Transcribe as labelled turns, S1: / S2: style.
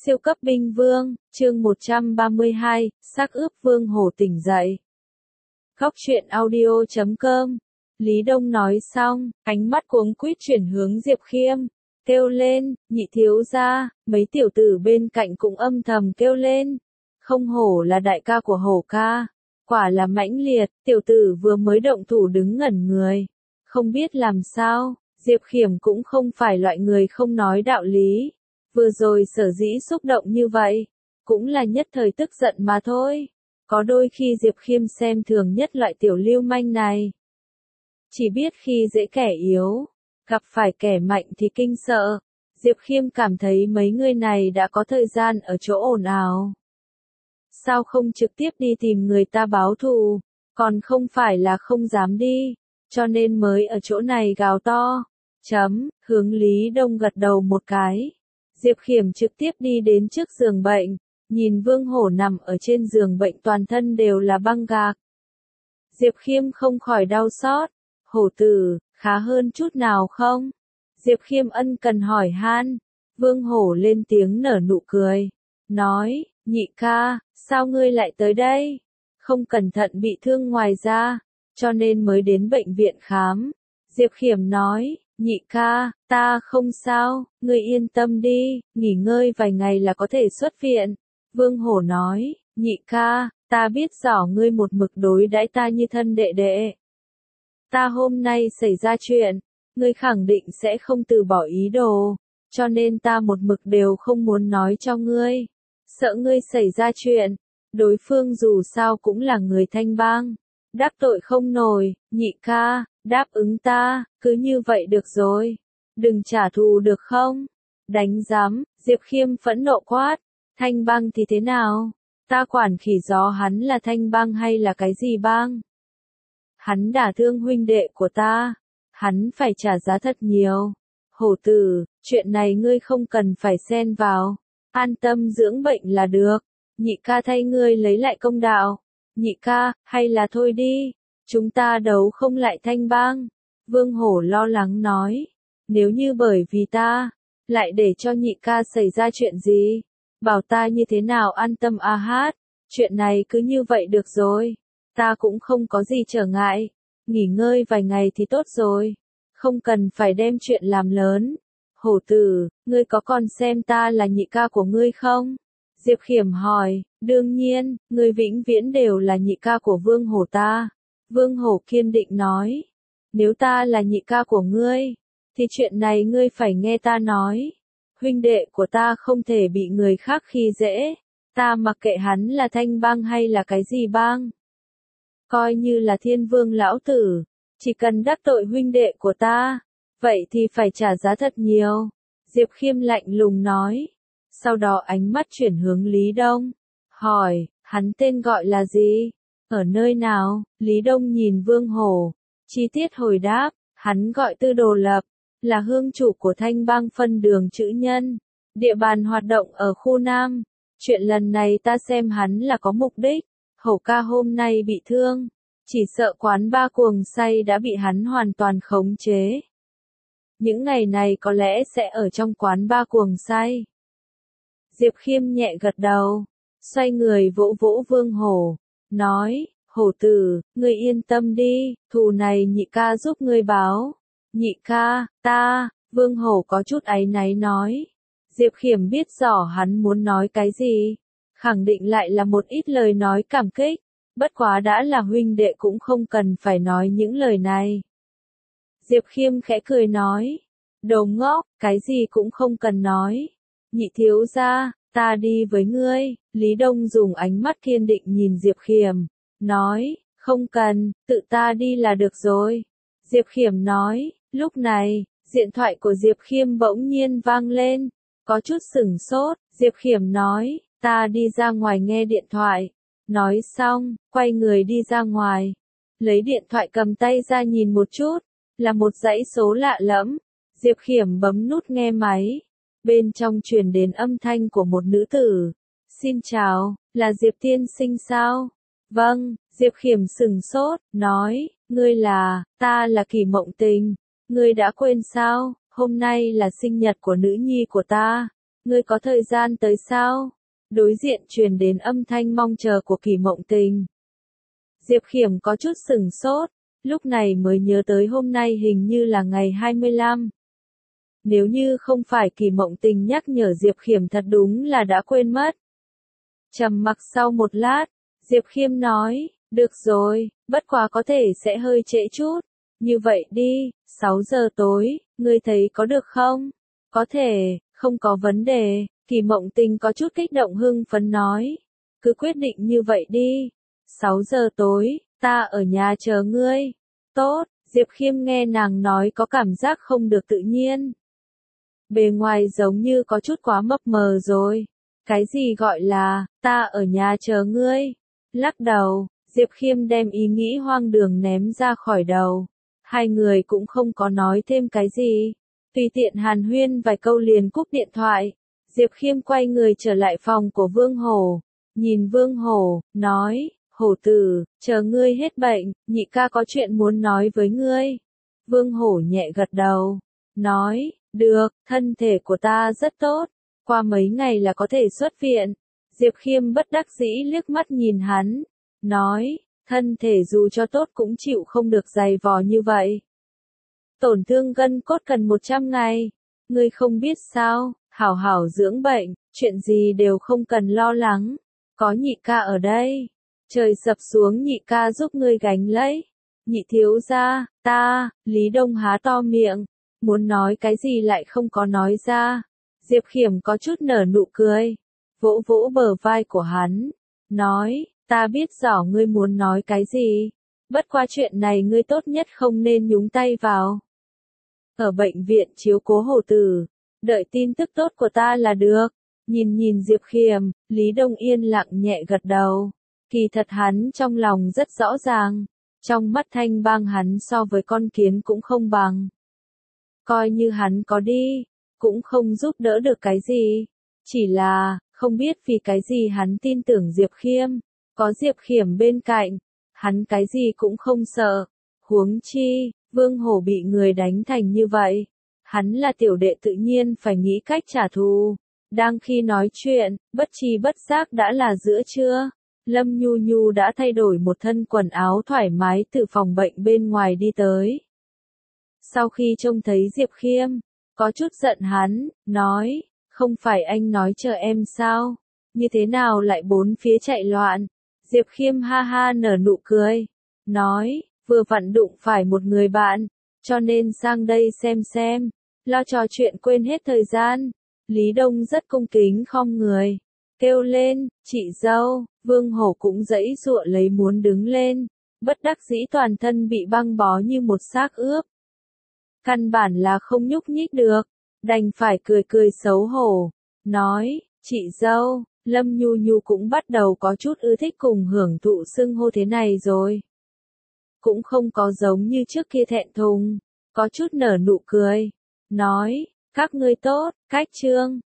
S1: Siêu cấp binh vương, chương 132, xác ướp Vương Hổ tỉnh dậy. Góc truyện audio.com. Lý Đông nói xong, ánh mắt cuống quýt chuyển hướng Diệp Khiêm, kêu lên, nhị thiếu gia, mấy tiểu tử bên cạnh cũng âm thầm kêu lên. Không hổ là đại ca của Hổ ca, quả là mãnh liệt, tiểu tử vừa mới động thủ đứng ngẩn người. Không biết làm sao, Diệp Khiêm cũng không phải loại người không nói đạo lý. Vừa rồi sở dĩ xúc động như vậy, cũng là nhất thời tức giận mà thôi. Có đôi khi Diệp Khiêm xem thường nhất loại tiểu lưu manh này. Chỉ biết khi dễ kẻ yếu, gặp phải kẻ mạnh thì kinh sợ. Diệp Khiêm cảm thấy mấy người này đã có thời gian ở chỗ ồn ào. Sao không trực tiếp đi tìm người ta báo thù, còn không phải là không dám đi, cho nên mới ở chỗ này gào to. Hướng Lý Đông gật đầu một cái. Diệp Khiêm trực tiếp đi đến trước giường bệnh, nhìn Vương Hổ nằm ở trên giường bệnh toàn thân đều là băng gạc. Diệp Khiêm không khỏi đau xót, Hổ tử, khá hơn chút nào không? Diệp Khiêm ân cần hỏi han. Vương Hổ lên tiếng nở nụ cười, nói, nhị ca, sao ngươi lại tới đây? Không cẩn thận bị thương ngoài da, cho nên mới đến bệnh viện khám. Diệp Khiêm nói, nhị ca, ta không sao, ngươi yên tâm đi, nghỉ ngơi vài ngày là có thể xuất viện. Vương Hổ nói, nhị ca, ta biết rõ ngươi một mực đối đãi ta như thân đệ đệ. Ta hôm nay xảy ra chuyện, ngươi khẳng định sẽ không từ bỏ ý đồ, cho nên ta một mực đều không muốn nói cho ngươi. Sợ ngươi xảy ra chuyện, đối phương dù sao cũng là người Thanh Bang, đắc tội không nổi, nhị ca, đáp ứng ta, cứ như vậy được rồi. Đừng trả thù được không? Đánh giám, Diệp Khiêm phẫn nộ quát. Thanh Bang thì thế nào? Ta quản khỉ gió hắn là Thanh Bang hay là cái gì bang? Hắn đả thương huynh đệ của ta, hắn phải trả giá thật nhiều. Hổ tử, chuyện này ngươi không cần phải xen vào, an tâm dưỡng bệnh là được. Nhị ca thay ngươi lấy lại công đạo. Nhị ca, hay là thôi đi, chúng ta đấu không lại Thanh Bang. Vương Hổ lo lắng nói, nếu như bởi vì ta, lại để cho nhị ca xảy ra chuyện gì, bảo ta như thế nào an tâm a hát, chuyện này cứ như vậy được rồi, ta cũng không có gì trở ngại, nghỉ ngơi vài ngày thì tốt rồi, không cần phải đem chuyện làm lớn. Hổ tử, ngươi có còn xem ta là nhị ca của ngươi không? Diệp Khiêm hỏi, đương nhiên, ngươi vĩnh viễn đều là nhị ca của Vương Hổ ta. Vương Hổ kiên định nói, nếu ta là nhị ca của ngươi, thì chuyện này ngươi phải nghe ta nói. Huynh đệ của ta không thể bị người khác khi dễ, ta mặc kệ hắn là Thanh Bang hay là cái gì bang. Coi như là Thiên Vương lão tử, chỉ cần đắc tội huynh đệ của ta, vậy thì phải trả giá thật nhiều. Diệp Khiêm lạnh lùng nói, sau đó ánh mắt chuyển hướng Lý Đông, hỏi, hắn tên gọi là gì? Ở nơi nào? Lý Đông nhìn Vương Hổ, chi tiết hồi đáp, hắn gọi Tư Đồ Lập, là hương chủ của Thanh Bang phân đường chữ nhân, địa bàn hoạt động ở khu Nam. Chuyện lần này ta xem hắn là có mục đích. Hổ ca hôm nay bị thương, chỉ sợ quán ba cuồng say đã bị hắn hoàn toàn khống chế. Những ngày này có lẽ sẽ ở trong quán ba cuồng say. Diệp Khiêm nhẹ gật đầu, xoay người vỗ vỗ Vương Hổ, nói, Hổ tử, ngươi yên tâm đi, thù này nhị ca giúp ngươi báo. Nhị ca, ta, Vương Hổ có chút áy náy nói. Diệp Khiêm biết rõ hắn muốn nói cái gì, khẳng định lại là một ít lời nói cảm kích, bất quá đã là huynh đệ cũng không cần phải nói những lời này. Diệp Khiêm khẽ cười nói, đồ ngốc, cái gì cũng không cần nói. Nhị thiếu gia, ta đi với ngươi. Lý Đông dùng ánh mắt kiên định nhìn Diệp Khiêm, nói, không cần, tự ta đi là được rồi. Diệp Khiêm nói, lúc này, điện thoại của Diệp Khiêm bỗng nhiên vang lên, có chút sửng sốt, Diệp Khiêm nói, ta đi ra ngoài nghe điện thoại. Nói xong, quay người đi ra ngoài, lấy điện thoại cầm tay ra nhìn một chút, là một dãy số lạ lẫm. Diệp Khiêm bấm nút nghe máy, bên trong truyền đến âm thanh của một nữ tử. Xin chào, là Diệp tiên sinh sao? Vâng, Diệp Khiêm sửng sốt, nói, ngươi là, ta là Kỳ Mộng Tình, ngươi đã quên sao, hôm nay là sinh nhật của nữ nhi của ta. ngươi có thời gian tới sao? Đối diện truyền đến âm thanh mong chờ của Kỳ Mộng Tình. Diệp Khiêm có chút sửng sốt, lúc này mới nhớ tới hôm nay hình như là ngày 25. Nếu như không phải Kỳ Mộng Tình nhắc nhở Diệp Khiêm thật đúng là đã quên mất. Trầm mặc sau một lát, Diệp Khiêm nói, được rồi, bất quá có thể sẽ hơi trễ chút. Như vậy đi, 6 giờ tối, ngươi thấy có được không? Có thể, không có vấn đề, Kỳ Mộng Tình có chút kích động hưng phấn nói. Cứ quyết định như vậy đi. 6 giờ tối, ta ở nhà chờ ngươi. Tốt, Diệp Khiêm nghe nàng nói có cảm giác không được tự nhiên. Bề ngoài giống như có chút quá mập mờ rồi. Cái gì gọi là, ta ở nhà chờ ngươi? Lắc đầu, Diệp Khiêm đem ý nghĩ hoang đường ném ra khỏi đầu. Hai người cũng không có nói thêm cái gì. Tùy tiện hàn huyên vài câu liền cúp điện thoại. Diệp Khiêm quay người trở lại phòng của Vương Hổ. Nhìn Vương Hổ, nói, Hổ tử, chờ ngươi hết bệnh, nhị ca có chuyện muốn nói với ngươi. Vương Hổ nhẹ gật đầu. Nói, được, thân thể của ta rất tốt. Qua mấy ngày là có thể xuất viện. Diệp Khiêm bất đắc dĩ liếc mắt nhìn hắn. Nói, thân thể dù cho tốt cũng chịu không được dày vò như vậy. Tổn thương gân cốt cần 100 ngày. Ngươi không biết sao, hảo hảo dưỡng bệnh, chuyện gì đều không cần lo lắng. Có nhị ca ở đây. Trời sập xuống nhị ca giúp ngươi gánh lấy. Nhị thiếu gia, ta, Lý Đông há to miệng. Muốn nói cái gì lại không có nói ra. Diệp Khiêm có chút nở nụ cười. Vỗ vỗ bờ vai của hắn. Nói, ta biết rõ ngươi muốn nói cái gì. Bất qua chuyện này ngươi tốt nhất không nên nhúng tay vào. Ở bệnh viện chiếu cố Hổ tử. Đợi tin tức tốt của ta là được. Nhìn Diệp Khiêm, Lý Đông yên lặng nhẹ gật đầu. Kỳ thật hắn trong lòng rất rõ ràng. Trong mắt Thanh Bang hắn so với con kiến cũng không bằng. Coi như hắn có đi, cũng không giúp đỡ được cái gì. Chỉ là, không biết vì cái gì hắn tin tưởng Diệp Khiêm. Có Diệp Khiêm bên cạnh, hắn cái gì cũng không sợ. Huống chi, Vương Hổ bị người đánh thành như vậy. Hắn là tiểu đệ tự nhiên phải nghĩ cách trả thù. Đang khi nói chuyện, bất tri bất giác đã là giữa trưa. Lâm Nhu Nhu đã thay đổi một thân quần áo thoải mái từ phòng bệnh bên ngoài đi tới. Sau khi trông thấy Diệp Khiêm, có chút giận hắn, nói, không phải anh nói chờ em sao? Như thế nào lại bốn phía chạy loạn? Diệp Khiêm ha ha nở nụ cười, nói, vừa vặn đụng phải một người bạn, cho nên sang đây xem, lo trò chuyện quên hết thời gian. Lý Đông rất cung kính khom người, kêu lên, chị dâu. Vương Hổ cũng giãy giụa lấy muốn đứng lên, bất đắc dĩ toàn thân bị băng bó như một xác ướp. Căn bản là không nhúc nhích được, đành phải cười xấu hổ, nói, chị dâu. Lâm Nhu Nhu cũng bắt đầu có chút ưa thích cùng hưởng thụ xưng hô thế này rồi. Cũng không có giống như trước kia thẹn thùng, có chút nở nụ cười, nói, các ngươi tốt, cách trương.